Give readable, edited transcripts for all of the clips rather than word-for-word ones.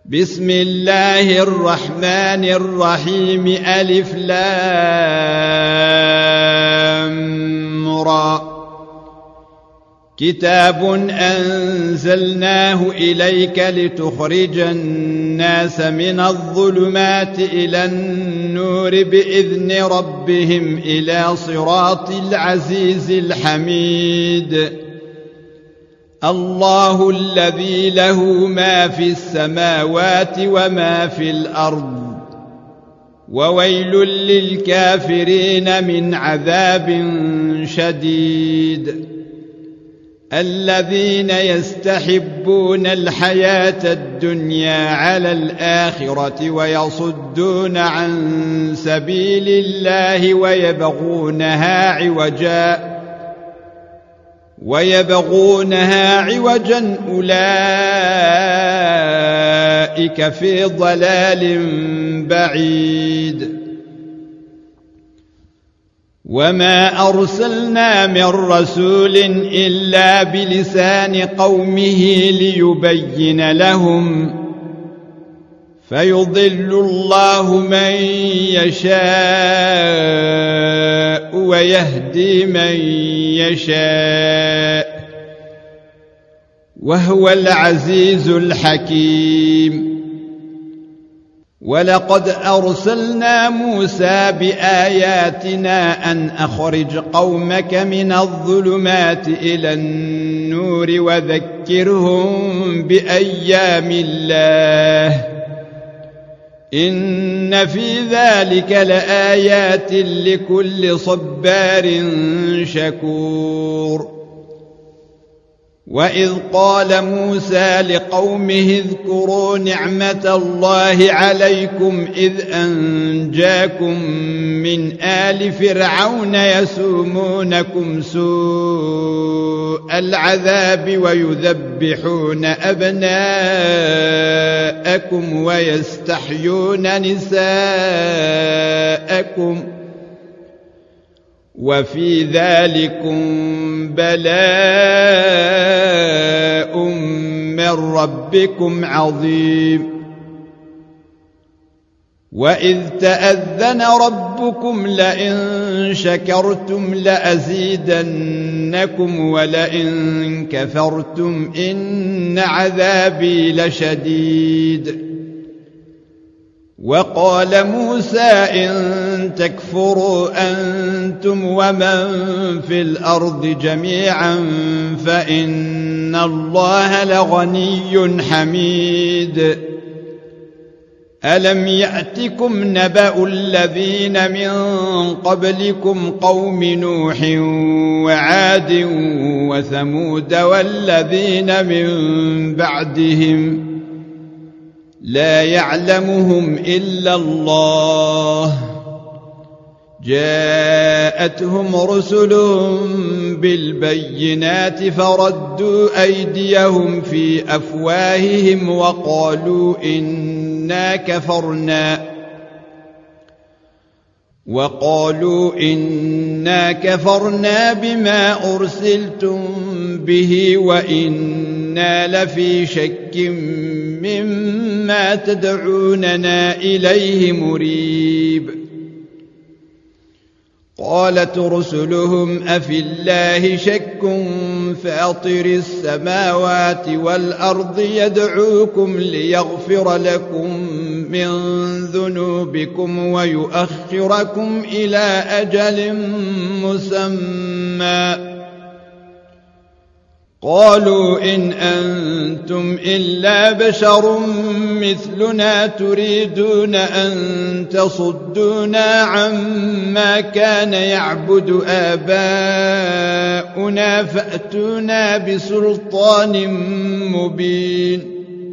بسم الله الرحمن الرحيم ألف لام را كتاب أنزلناه إليك لتخرج الناس من الظلمات إلى النور بإذن ربهم إلى صراط العزيز الحميد الله الذي له ما في السماوات وما في الأرض وويل للكافرين من عذاب شديد الذين يستحبون الحياة الدنيا على الآخرة ويصدون عن سبيل الله ويبغونها عوجا أولئك في ضلال بعيد وما أرسلنا من رسول إلا بلسان قومه ليبين لهم فيضل الله من يشاء ويهدي من يشاء وهو العزيز الحكيم ولقد أرسلنا موسى بآياتنا أن أخرج قومك من الظلمات إلى النور وذكرهم بأيام الله إن في ذلك لآيات لكل صبار شكور وإذ قال موسى لقومه اذكروا نعمة الله عليكم إذ أنجاكم من آل فرعون يسومونكم سوء العذاب ويذبحون أبناءكم ويستحيون نساءكم وفي ذلكم بلاء من ربكم عظيم وإذ تأذن ربكم لئن شكرتم لأزيدنكم ولئن كفرتم إن عذابي لشديد وقال موسى إن تكفروا أنتم ومن في الأرض جميعا فإن الله لغني حميد ألم يأتكم نبأ الذين من قبلكم قوم نوح وعاد وثمود والذين من بعدهم لا يعلمهم إلا الله جاءتهم رسلهم بالبينات فردوا أيديهم في أفواههم وقالوا إنا كفرنا بما أرسلتم به وإنا لفي شك مما تدعوننا إليه مريب قالت رسلهم أفي الله شك فاطر السماوات والأرض يدعوكم ليغفر لكم من ذنوبكم ويؤخركم إلى أجل مسمى قالوا إن أنتم إلا بشر مثلنا تريدون أن تصدونا عما كان يعبد آباؤنا فأتونا بسلطان مبين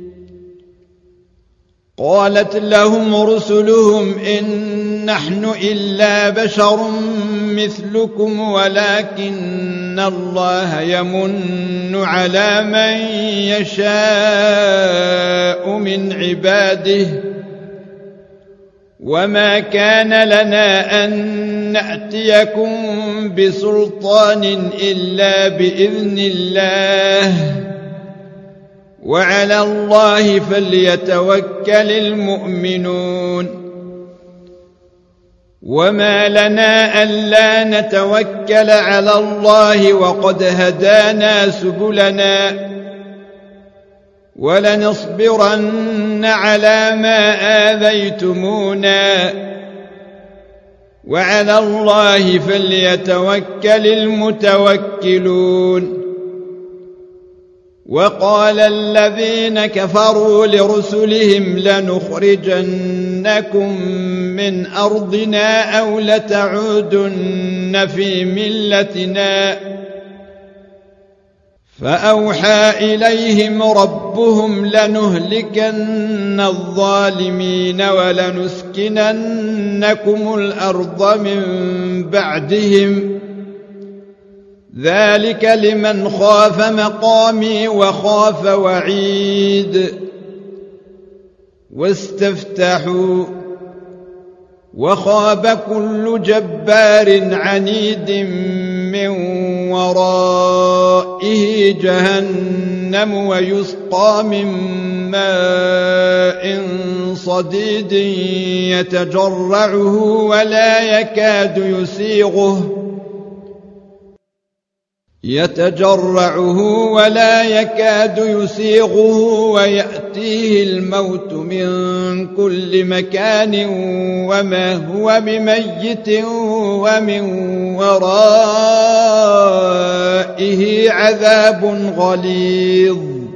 قالت لهم رسلهم إن نحن إلا بشر مثلكم ولكن الله يمن على من يشاء من عباده وما كان لنا أن نأتيكم بسلطان إلا بإذن الله وعلى الله فليتوكل المؤمنون وما لنا ألا نتوكل على الله وقد هدانا سبلنا ولنصبرن على ما آذيتمونا وعلى الله فليتوكل المتوكلون وقال الذين كفروا لرسلهم لنخرجنكم من أرضنا أو لتعودن في ملتنا فأوحى إليهم ربهم لنهلكن الظالمين ولنسكننكم الأرض من بعدهم ذلك لمن خاف مقامي وخاف وعيد واستفتحوا وخاب كل جبار عنيد من ورائه جهنم ويسقى من ماء صديد يتجرعه ولا يكاد يسيغه ويأتيه الموت من كل مكان وما هو بميت ومن ورائه عذاب غليظ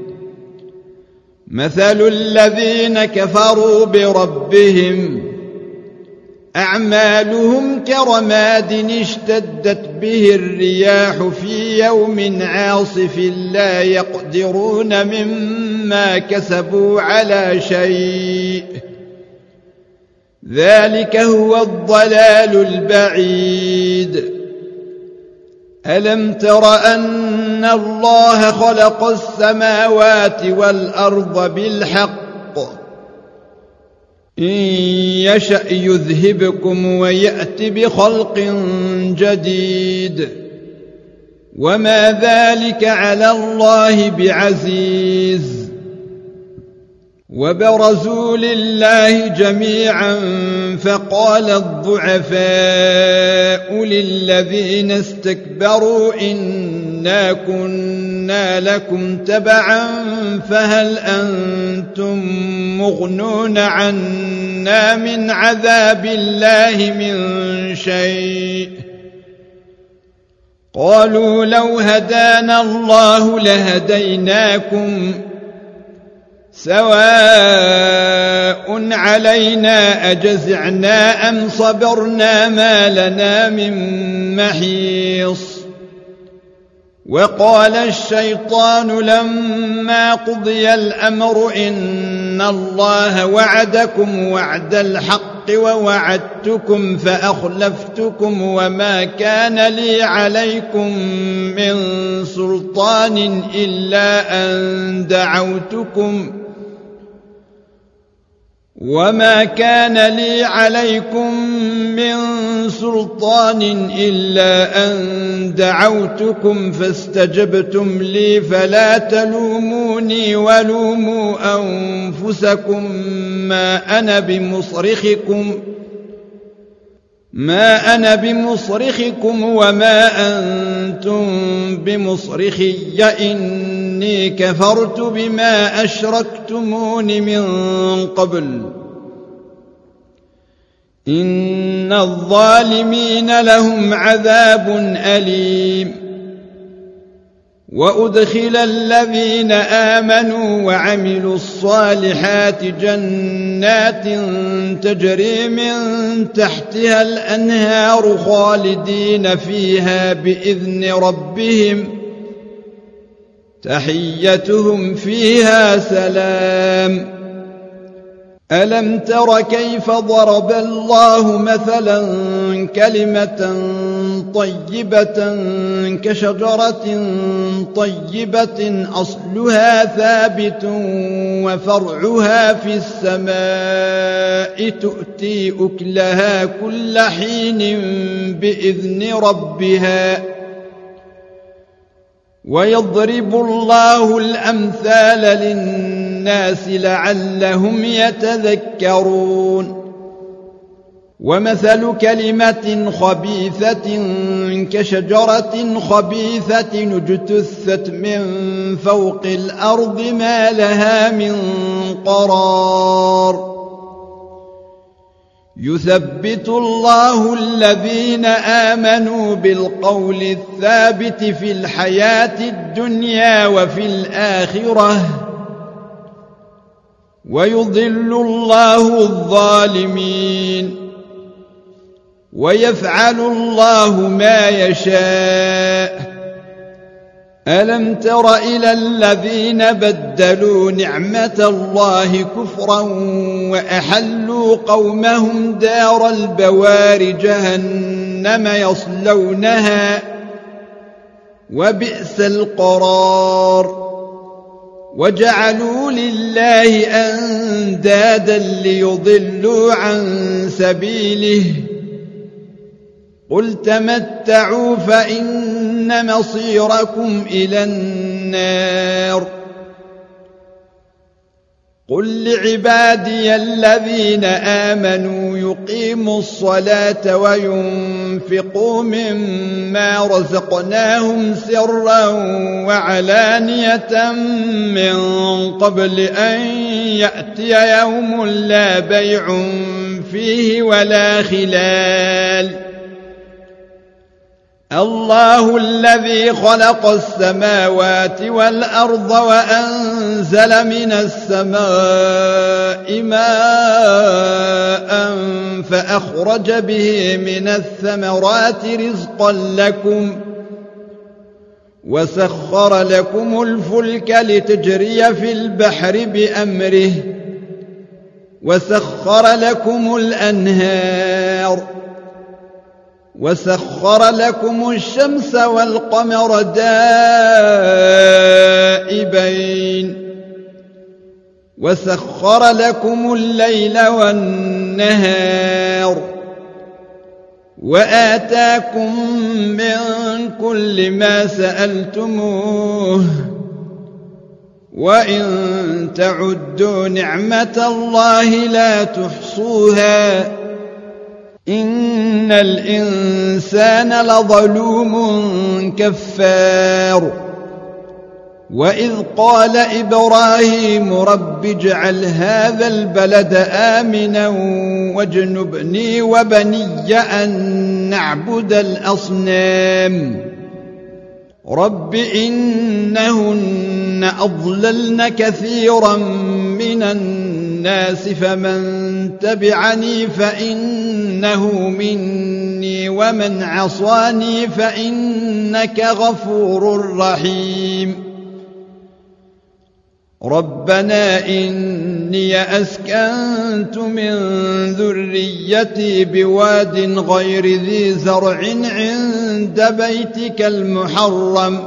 مثل الذين كفروا بربهم أعمالهم كرماد اشتدت به الرياح في يوم عاصف لا يقدرون مما كسبوا على شيء ذلك هو الضلال البعيد ألم تر أن الله خلق السماوات والأرض بالحق إن يشأ يذهبكم ويأت بخلق جديد وما ذلك على الله بعزيز وبرزوا لله جميعا فقال الضعفاء للذين استكبروا إنا كنا لكم تبعا فهل أنتم مغنون عنا من عذاب الله من شيء قالوا لو هدانا الله لهديناكم سواء علينا أجزعنا أم صبرنا ما لنا من محيص وقال الشيطان لما قضي الأمر إن الله وعدكم وعد الحق ووعدتكم فأخلفتكم وما كان لي عليكم من سلطان إلا أن دعوتكم فاستجبتم لي فلا تلوموني ولوموا أنفسكم ما أنا بمصرخكم وما أنتم بمصرخي إني كفرت بما أشركتمون من قبل إن الظالمين لهم عذاب أليم وأدخل الذين آمنوا وعملوا الصالحات جنات تجري من تحتها الأنهار خالدين فيها بإذن ربهم تحيتهم فيها سلام ألم تر كيف ضرب الله مثلا كلمة طيبة كشجرة طيبة أصلها ثابت وفرعها في السماء تؤتي أكلها كل حين بإذن ربها ويضرب الله الأمثال للناس لعلهم يتذكرون ومثل كلمة خبيثة كشجرة خبيثة اجتثت من فوق الأرض ما لها من قرار يثبت الله الذين آمنوا بالقول الثابت في الحياة الدنيا وفي الآخرة ويضل الله الظالمين ويفعل الله ما يشاء ألم تر إلى الذين بدلوا نعمة الله كفرا وأحلوا قومهم دار البوار جهنم يصلونها وبئس القرار وجعلوا لله أندادا ليضلوا عن سبيله قل تمتعوا فإن مصيركم إلى النار قل لعبادي الذين آمنوا يقيموا الصلاة وينفقوا مما رزقناهم سرا وعلانية من قبل أن يأتي يوم لا بيع فيه ولا خلال الله الذي خلق السماوات والأرض وأنزل من السماء ماء فأخرج به من الثمرات رزقا لكم وسخر لكم الفلك لتجري في البحر بأمره وسخر لكم الأنهار وسخر لكم الشمس والقمر دائبين وسخر لكم الليل والنهار وآتاكم من كل ما سألتموه وإن تعدوا نعمة الله لا تحصوها إن الإنسان لظلوم كفار وإذ قال إبراهيم رب اجعل هذا البلد آمنا واجنبني وبني أن نعبد الأصنام رب إنهن أضللن كثيرا من الناس فمن تبعني فإنه مني ومن عصاني فإنك غفور رحيم ربنا إني أسكنت من ذريتي بواد غير ذي زرع عند بيتك المحرم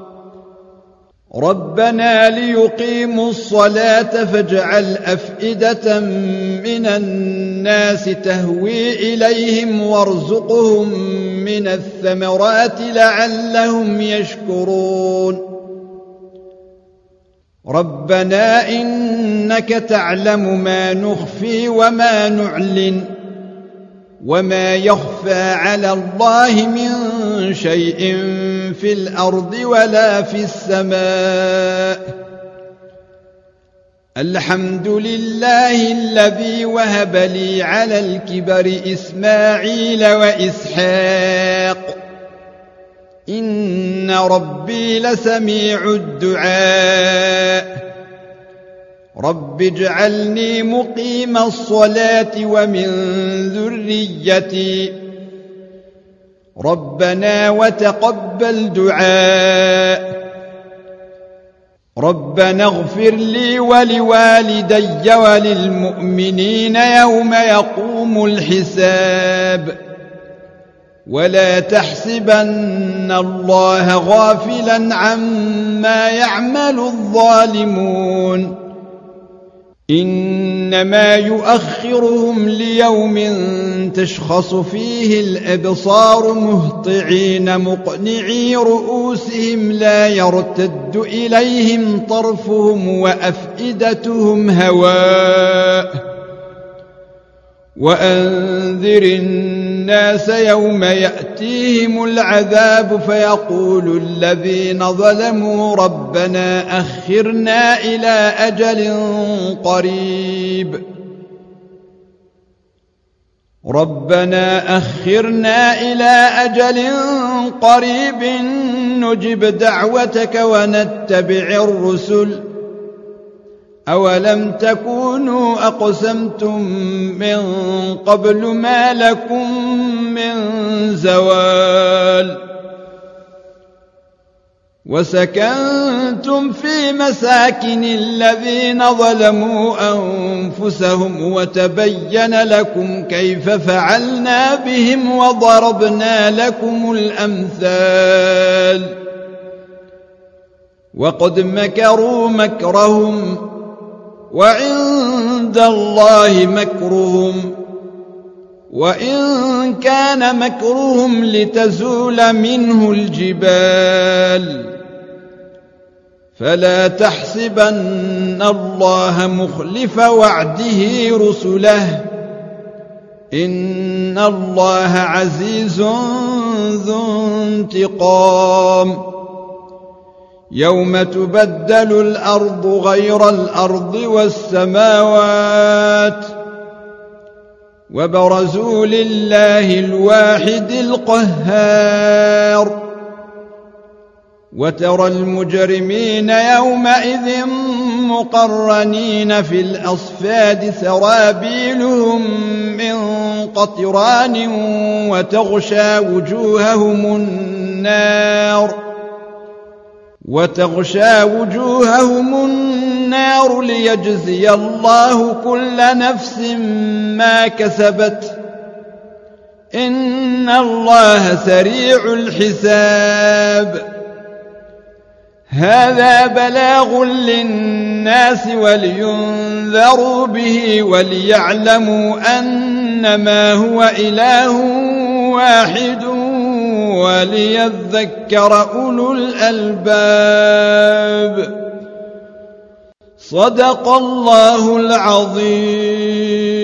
ربنا ليقيموا الصلاة فاجعل أفئدة من الناس تهوي إليهم وارزقهم من الثمرات لعلهم يشكرون ربنا إنك تعلم ما نخفي وما نعلن وما يخفى على الله من شيء في الأرض ولا في السماء الحمد لله الذي وهب لي على الكبر إسماعيل وإسحاق إن ربي لسميع الدعاء رب اجعلني مقيم الصلاة ومن ذريتي ربنا وتقبل دعاء ربنا اغفر لي ولوالدي وللمؤمنين يوم يقوم الحساب ولا تحسبن الله غافلا عما يعمل الظالمون إن إنما يؤخرهم ليوم تشخص فيه الأبصار مهطعين مقنعي رؤوسهم لا يرتد إليهم طرفهم وأفئدتهم هواء وأنذر الناس يوم يأتيهم العذاب فيقول الذين ظلموا ربنا أخرنا إلى أجل قريب نجب دعوتك ونتبع الرسل أولم تكونوا أقسمتم من قبل ما لكم من زوال وسكنتم في مساكن الذين ظلموا أنفسهم وتبين لكم كيف فعلنا بهم وضربنا لكم الأمثال وقد مكروا مكرهم وعند الله مكرهم وإن كان مكرهم لتزول منه الجبال فلا تحسبن الله مخلف وعده رسله إن الله عزيز ذو انتقام يوم تبدل الأرض غير الأرض والسماوات وبرزوا لله الواحد القهار وترى المجرمين يومئذ مقرنين في الأصفاد سرابيلهم من قطران وتغشى وجوههم النار ليجزي الله كل نفس ما كسبت إن الله سريع الحساب هذا بلاغ للناس ولينذروا به وليعلموا أنما هو إله واحد وليذكر أولو الألباب صدق الله العظيم.